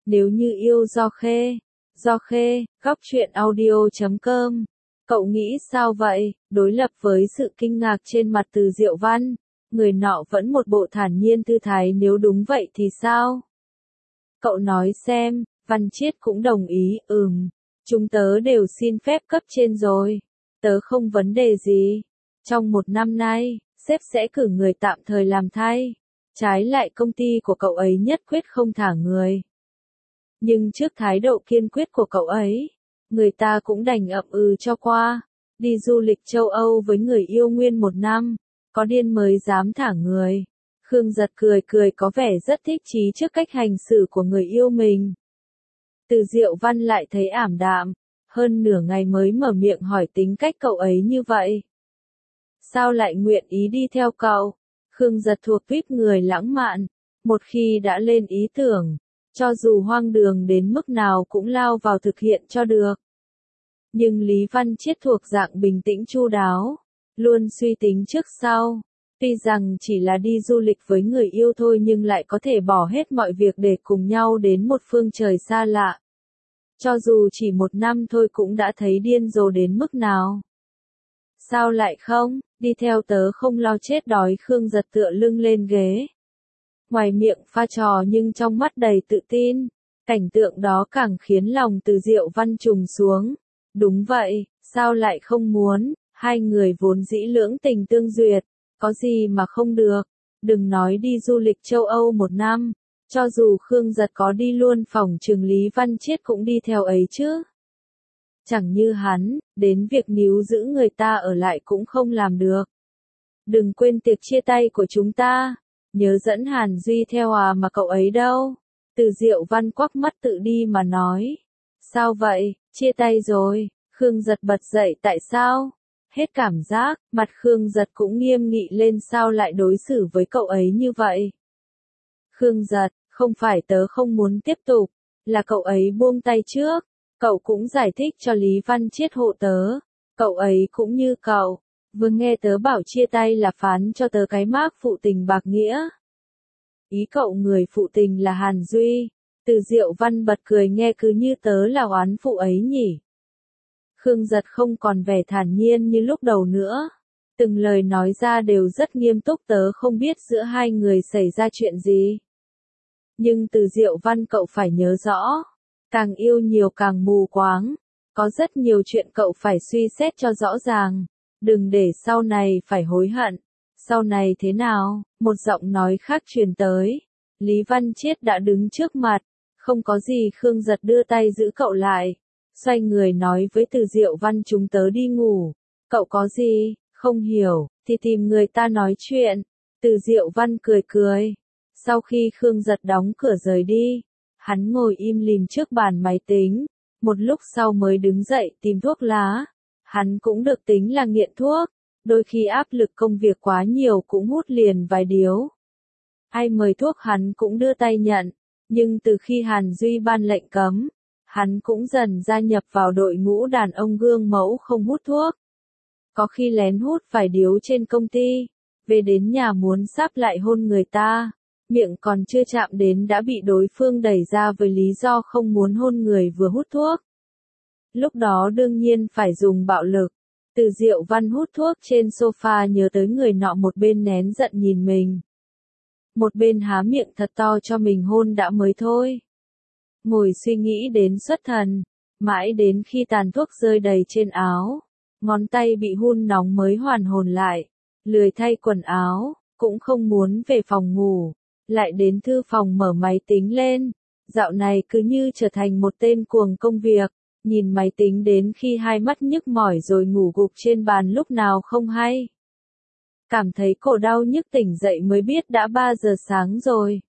Nếu như yêu Do Khê, góc truyện audio.com. Cậu nghĩ sao vậy? Đối lập với sự kinh ngạc trên mặt Từ Diệu Văn, người nọ vẫn một bộ thản nhiên thư thái, nếu đúng vậy thì sao? Cậu nói xem. Văn Chiết cũng đồng ý, chúng tớ đều xin phép cấp trên rồi. Tớ không vấn đề gì. Trong 1 năm nay, sếp sẽ cử người tạm thời làm thay. Trái lại công ty của cậu ấy nhất quyết không thả người. Nhưng trước thái độ kiên quyết của cậu ấy, người ta cũng đành ậm cho qua. Đi du lịch châu Âu với người yêu nguyên 1 năm, có điên mới dám thả người. Khương Giật cười cười có vẻ rất thích chí trước cách hành xử của người yêu mình. Từ Diệu Văn lại thấy ảm đạm, hơn nửa ngày mới mở miệng hỏi tính cách cậu ấy như vậy. Sao lại nguyện ý đi theo cậu? Khương Giật thuộc tuýp người lãng mạn, một khi đã lên ý tưởng, cho dù hoang đường đến mức nào cũng lao vào thực hiện cho được. Nhưng Lý Văn Chiết thuộc dạng bình tĩnh chu đáo, luôn suy tính trước sau. Tuy rằng chỉ là đi du lịch với người yêu thôi nhưng lại có thể bỏ hết mọi việc để cùng nhau đến một phương trời xa lạ. Cho dù chỉ 1 năm thôi cũng đã thấy điên rồ đến mức nào. Sao lại không, đi theo tớ không lo chết đói. Khương Giật tựa lưng lên ghế. Ngoài miệng pha trò nhưng trong mắt đầy tự tin. Cảnh tượng đó càng khiến lòng Từ Diệu Văn trùng xuống. Đúng vậy, sao lại không muốn, hai người vốn dĩ lưỡng tình tương duyệt, có gì mà không được. Đừng nói đi du lịch châu Âu 1 năm, cho dù Khương Giật có đi luôn phòng trường Lý Văn Chiết cũng đi theo ấy chứ. Chẳng như hắn, đến việc níu giữ người ta ở lại cũng không làm được. Đừng quên tiệc chia tay của chúng ta, nhớ dẫn Hàn Duy theo mà cậu ấy đâu. Từ Diệu Văn quắc mắt tự đi mà nói. Sao vậy, chia tay rồi? Khương Giật bật dậy. Tại sao? Hết cảm giác, mặt Khương Giật cũng nghiêm nghị lên. Sao lại đối xử với cậu ấy như vậy? Khương Giật, không phải tớ không muốn tiếp tục, là cậu ấy buông tay trước. Cậu cũng giải thích cho Lý Văn Chiết hộ tớ. Cậu ấy cũng như cậu, vừa nghe tớ bảo chia tay là phán cho tớ cái mác phụ tình bạc nghĩa. Ý cậu người phụ tình là Hàn Duy. Từ Diệu Văn bật cười, nghe cứ như tớ là oán phụ ấy nhỉ. Khương Giật không còn vẻ thản nhiên như lúc đầu nữa. Từng lời nói ra đều rất nghiêm túc. Tớ không biết giữa hai người xảy ra chuyện gì. Nhưng Từ Diệu Văn cậu phải nhớ rõ. Càng yêu nhiều càng mù quáng. Có rất nhiều chuyện cậu phải suy xét cho rõ ràng. Đừng để sau này phải hối hận. Sau này thế nào? Một giọng nói khác truyền tới. Lý Văn Chiết đã đứng trước mặt. Không có gì. Khương Giật đưa tay giữ cậu lại. Xoay người nói với Từ Diệu Văn, chúng tớ đi ngủ. Cậu có gì, không hiểu, thì tìm người ta nói chuyện. Từ Diệu Văn cười cười. Sau khi Khương Giật đóng cửa rời đi, hắn ngồi im lìm trước bàn máy tính. Một lúc sau mới đứng dậy tìm thuốc lá. Hắn cũng được tính là nghiện thuốc. Đôi khi áp lực công việc quá nhiều cũng hút liền vài điếu. Ai mời thuốc hắn cũng đưa tay nhận. Nhưng từ khi Hàn Duy ban lệnh cấm, hắn cũng dần gia nhập vào đội ngũ đàn ông gương mẫu không hút thuốc. Có khi lén hút vài điếu trên công ty, về đến nhà muốn sáp lại hôn người ta, miệng còn chưa chạm đến đã bị đối phương đẩy ra với lý do không muốn hôn người vừa hút thuốc. Lúc đó đương nhiên phải dùng bạo lực. Từ Diệu Văn hút thuốc trên sofa nhớ tới người nọ, một bên nén giận nhìn mình, một bên há miệng thật to cho mình hôn đã mới thôi. Ngồi suy nghĩ đến xuất thần, mãi đến khi tàn thuốc rơi đầy trên áo, ngón tay bị hun nóng mới hoàn hồn lại, lười thay quần áo, cũng không muốn về phòng ngủ, lại đến thư phòng mở máy tính lên. Dạo này cứ như trở thành một tên cuồng công việc, nhìn máy tính đến khi hai mắt nhức mỏi rồi ngủ gục trên bàn lúc nào không hay. Cảm thấy cổ đau nhức, tỉnh dậy mới biết đã 3 giờ sáng rồi.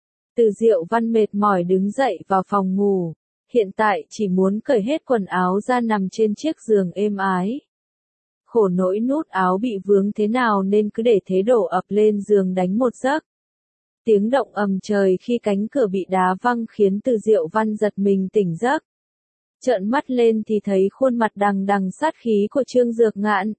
Từ Diệu Văn mệt mỏi đứng dậy vào phòng ngủ, hiện tại chỉ muốn cởi hết quần áo ra nằm trên chiếc giường êm ái. Khổ nỗi nút áo bị vướng thế nào nên cứ để thế đổ ập lên giường đánh một giấc. Tiếng động ầm trời khi cánh cửa bị đá văng khiến Từ Diệu Văn giật mình tỉnh giấc. Trợn mắt lên thì thấy khuôn mặt đằng đằng sát khí của Trương Dược Ngạn.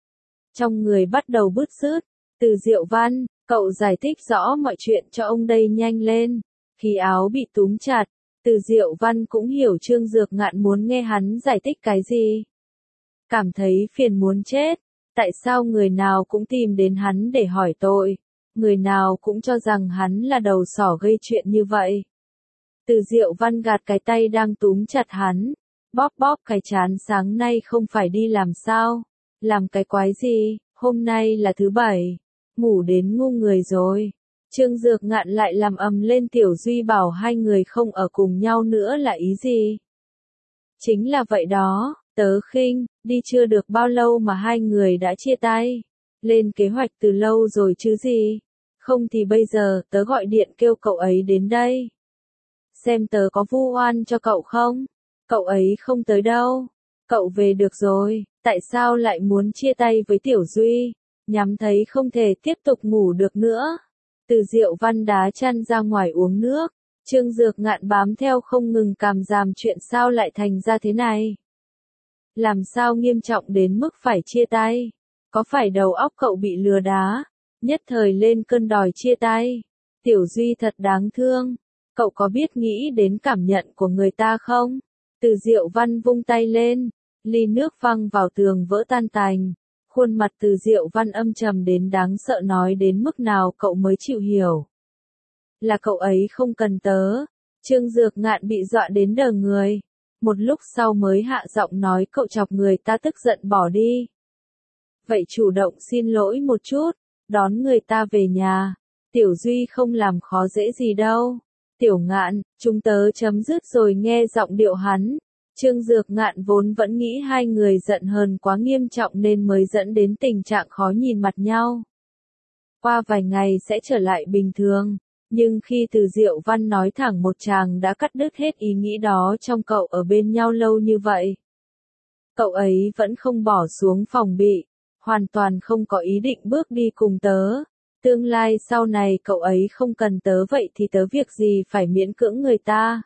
Trong người bắt đầu bứt rứt. Từ Diệu Văn, cậu giải thích rõ mọi chuyện cho ông đây nhanh lên. Khi áo bị túm chặt, Từ Diệu Văn cũng hiểu Trương Dược Ngạn muốn nghe hắn giải thích cái gì. Cảm thấy phiền muốn chết. Tại sao người nào cũng tìm đến hắn để hỏi tội? Người nào cũng cho rằng hắn là đầu sỏ gây chuyện như vậy. Từ Diệu Văn gạt cái tay đang túm chặt hắn. Bóp bóp cái trán, sáng nay không phải đi làm sao? Làm cái quái gì? Hôm nay là thứ bảy. Ngủ đến ngu người rồi. Trương Dược Ngạn lại làm ầm lên. Tiểu Duy bảo hai người không ở cùng nhau nữa là ý gì? Chính là vậy đó, tớ khinh, đi chưa được bao lâu mà hai người đã chia tay. Lên kế hoạch từ lâu rồi chứ gì. Không thì bây giờ tớ gọi điện kêu cậu ấy đến đây. Xem tớ có vu oan cho cậu không? Cậu ấy không tới đâu. Cậu về được rồi, tại sao lại muốn chia tay với Tiểu Duy? Nhắm thấy không thể tiếp tục ngủ được nữa. Từ Diệu Văn đá chăn ra ngoài uống nước. Trương Dược Ngạn bám theo không ngừng càm ràm, chuyện sao lại thành ra thế này? Làm sao nghiêm trọng đến mức phải chia tay? Có phải đầu óc cậu bị lừa đá? Nhất thời lên cơn đòi chia tay. Tiểu Duy thật đáng thương. Cậu có biết nghĩ đến cảm nhận của người ta không? Từ Diệu Văn vung tay lên. Ly nước văng vào tường vỡ tan tành. Khuôn mặt Từ Diệu Văn âm trầm đến đáng sợ, nói đến mức nào cậu mới chịu hiểu. Là cậu ấy không cần tớ. Trương Dược Ngạn bị dọa đến đờ người. Một lúc sau mới hạ giọng nói, cậu chọc người ta tức giận bỏ đi. Vậy chủ động xin lỗi một chút, đón người ta về nhà. Tiểu Duy không làm khó dễ gì đâu. Tiểu Ngạn, chúng tớ chấm dứt rồi. Nghe giọng điệu hắn. Trương Dược Ngạn vốn vẫn nghĩ hai người giận hờn quá nghiêm trọng nên mới dẫn đến tình trạng khó nhìn mặt nhau. Qua vài ngày sẽ trở lại bình thường. Nhưng khi Từ Diệu Văn nói thẳng một tràng đã cắt đứt hết ý nghĩ đó trong cậu. Ở bên nhau lâu như vậy, cậu ấy vẫn không bỏ xuống phòng bị, hoàn toàn không có ý định bước đi cùng tớ. Tương lai sau này cậu ấy không cần tớ, vậy thì tớ việc gì phải miễn cưỡng người ta.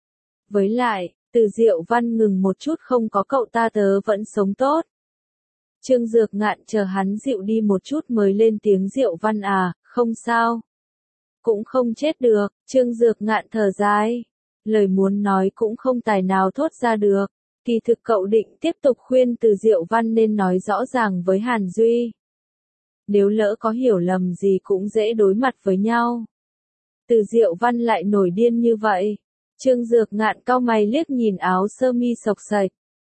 Với lại, Từ Diệu Văn ngừng một chút, không có cậu ta tớ vẫn sống tốt. Trương Dược Ngạn chờ hắn dịu đi một chút mới lên tiếng, Diệu Văn à, không sao. Cũng không chết được. Trương Dược Ngạn thở dài. Lời muốn nói cũng không tài nào thốt ra được. Kỳ thực cậu định tiếp tục khuyên Từ Diệu Văn nên nói rõ ràng với Hàn Duy. Nếu lỡ có hiểu lầm gì cũng dễ đối mặt với nhau. Từ Diệu Văn lại nổi điên như vậy. Trương Dược Ngạn cau mày liếc nhìn áo sơ mi xộc xệch.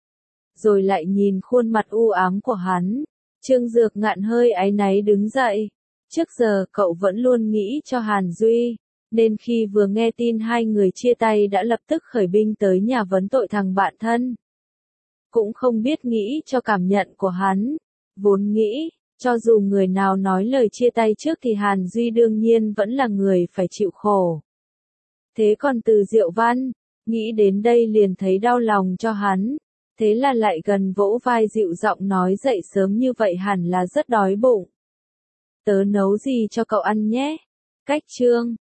Rồi lại nhìn khuôn mặt u ám của hắn. Trương Dược Ngạn hơi áy náy đứng dậy. Trước giờ cậu vẫn luôn nghĩ cho Hàn Duy, nên khi vừa nghe tin hai người chia tay đã lập tức khởi binh tới nhà vấn tội thằng bạn thân. Cũng không biết nghĩ cho cảm nhận của hắn. Vốn nghĩ, cho dù người nào nói lời chia tay trước thì Hàn Duy đương nhiên vẫn là người phải chịu khổ. Thế còn Từ Diệu Văn, nghĩ đến đây liền thấy đau lòng cho hắn. Thế là lại gần vỗ vai dịu giọng nói, dậy sớm như vậy hẳn là rất đói bụng. Tớ nấu gì cho cậu ăn nhé. Cách chương